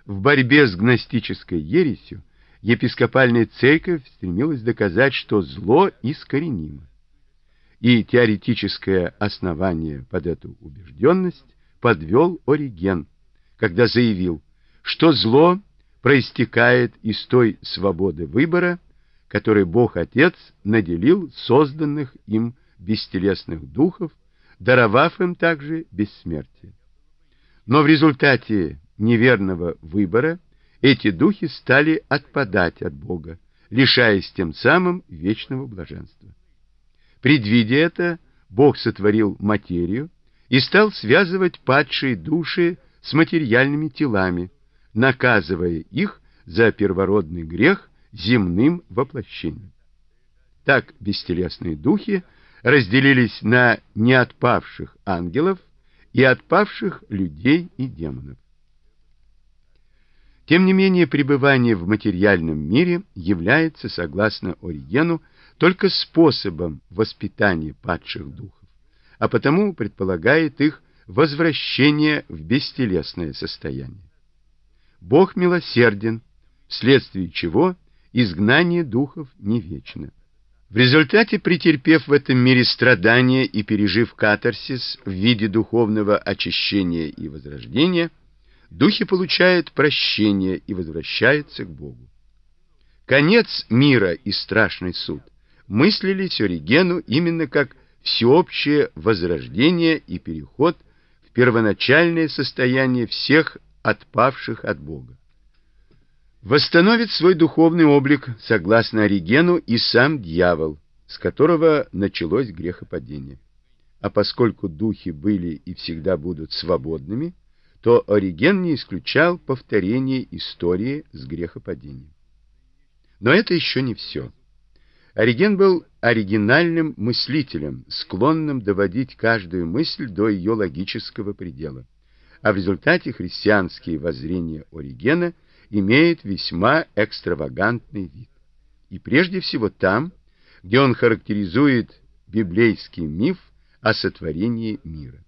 В борьбе с гностической ересью епископальная церковь стремилась доказать, что зло искоренимо. И теоретическое основание под эту убежденность подвел Ориген, когда заявил, что зло проистекает из той свободы выбора, которой Бог Отец наделил созданных им бестелесных духов, даровав им также бессмертие. Но в результате неверного выбора эти духи стали отпадать от Бога, лишаясь тем самым вечного блаженства. Предвидя это, Бог сотворил материю и стал связывать падшие души с материальными телами, наказывая их за первородный грех земным воплощением. Так бестелесные духи разделились на неотпавших ангелов и отпавших людей и демонов. Тем не менее, пребывание в материальном мире является, согласно Оригену, только способом воспитания падших духов, а потому предполагает их возвращение в бестелесное состояние. Бог милосерден, вследствие чего изгнание духов не вечно. В результате, претерпев в этом мире страдания и пережив катарсис в виде духовного очищения и возрождения, духи получают прощение и возвращаются к Богу. Конец мира и страшный суд мыслились Оригену именно как всеобщее возрождение и переход в первоначальное состояние всех отпавших от Бога. Восстановит свой духовный облик, согласно Оригену, и сам дьявол, с которого началось грехопадение. А поскольку духи были и всегда будут свободными, то Ориген не исключал повторение истории с грехопадением. Но это еще не все. Ориген был оригинальным мыслителем, склонным доводить каждую мысль до ее логического предела. А в результате христианские воззрения Оригена имеют весьма экстравагантный вид. И прежде всего там, где он характеризует библейский миф о сотворении мира.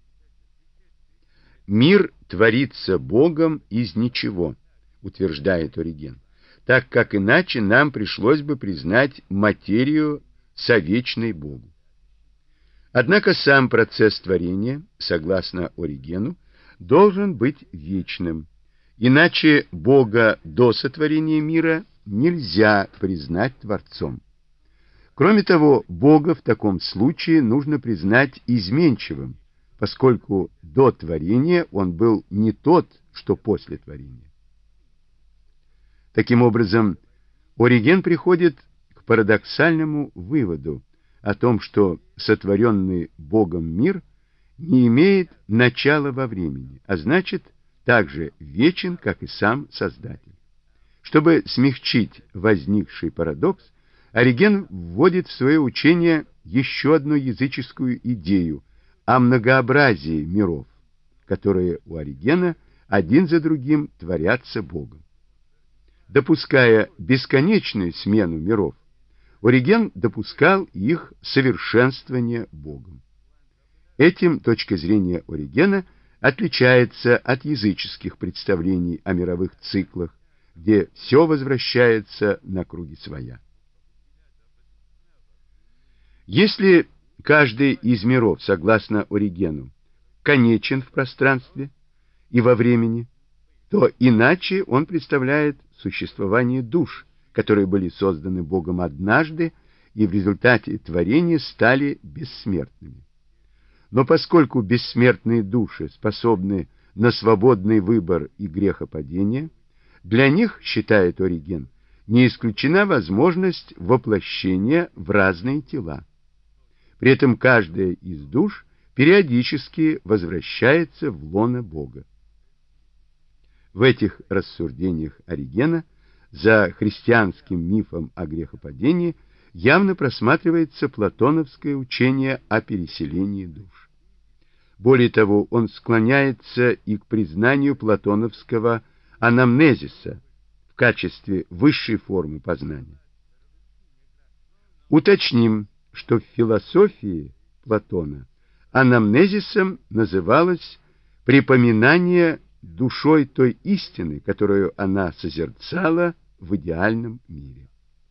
Мир творится Богом из ничего, утверждает Ориген, так как иначе нам пришлось бы признать материю совечной Богу. Однако сам процесс творения, согласно Оригену, должен быть вечным, иначе Бога до сотворения мира нельзя признать Творцом. Кроме того, Бога в таком случае нужно признать изменчивым, поскольку до творения он был не тот, что после творения. Таким образом, Ориген приходит к парадоксальному выводу о том, что сотворенный Богом мир не имеет начала во времени, а значит, также вечен, как и сам Создатель. Чтобы смягчить возникший парадокс, Ориген вводит в свое учение еще одну языческую идею о многообразии миров, которые у Оригена один за другим творятся Богом. Допуская бесконечную смену миров, Ориген допускал их совершенствование Богом. Этим точка зрения Оригена отличается от языческих представлений о мировых циклах, где все возвращается на круги своя. Если каждый из миров, согласно Оригену, конечен в пространстве и во времени, то иначе он представляет существование душ, которые были созданы Богом однажды и в результате творения стали бессмертными. Но поскольку бессмертные души способны на свободный выбор и грехопадение, для них, считает Ориген, не исключена возможность воплощения в разные тела. При этом каждая из душ периодически возвращается в лоно Бога. В этих рассуждениях Оригена за христианским мифом о грехопадении явно просматривается платоновское учение о переселении душ. Более того, он склоняется и к признанию платоновского анамнезиса в качестве высшей формы познания. Уточним, что в философии Платона анамнезисом называлось припоминание душой той истины, которую она созерцала в идеальном мире.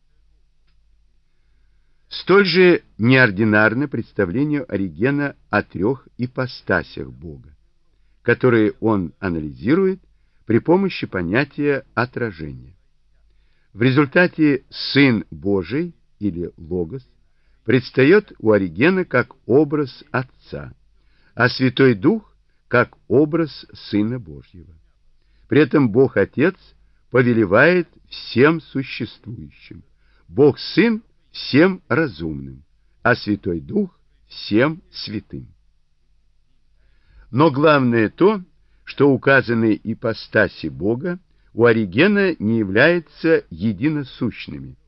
Столь же неординарно представление Оригена о трех ипостасях Бога, которые он анализирует при помощи понятия отражения. В результате Сын Божий или Логос предстает у Оригена как образ Отца, а Святой Дух как образ Сына Божьего. При этом Бог Отец повелевает всем существующим, Бог Сын всем разумным, а Святой Дух всем святым. Но главное то, что указанные ипостаси Бога у Оригена не являются единосущными,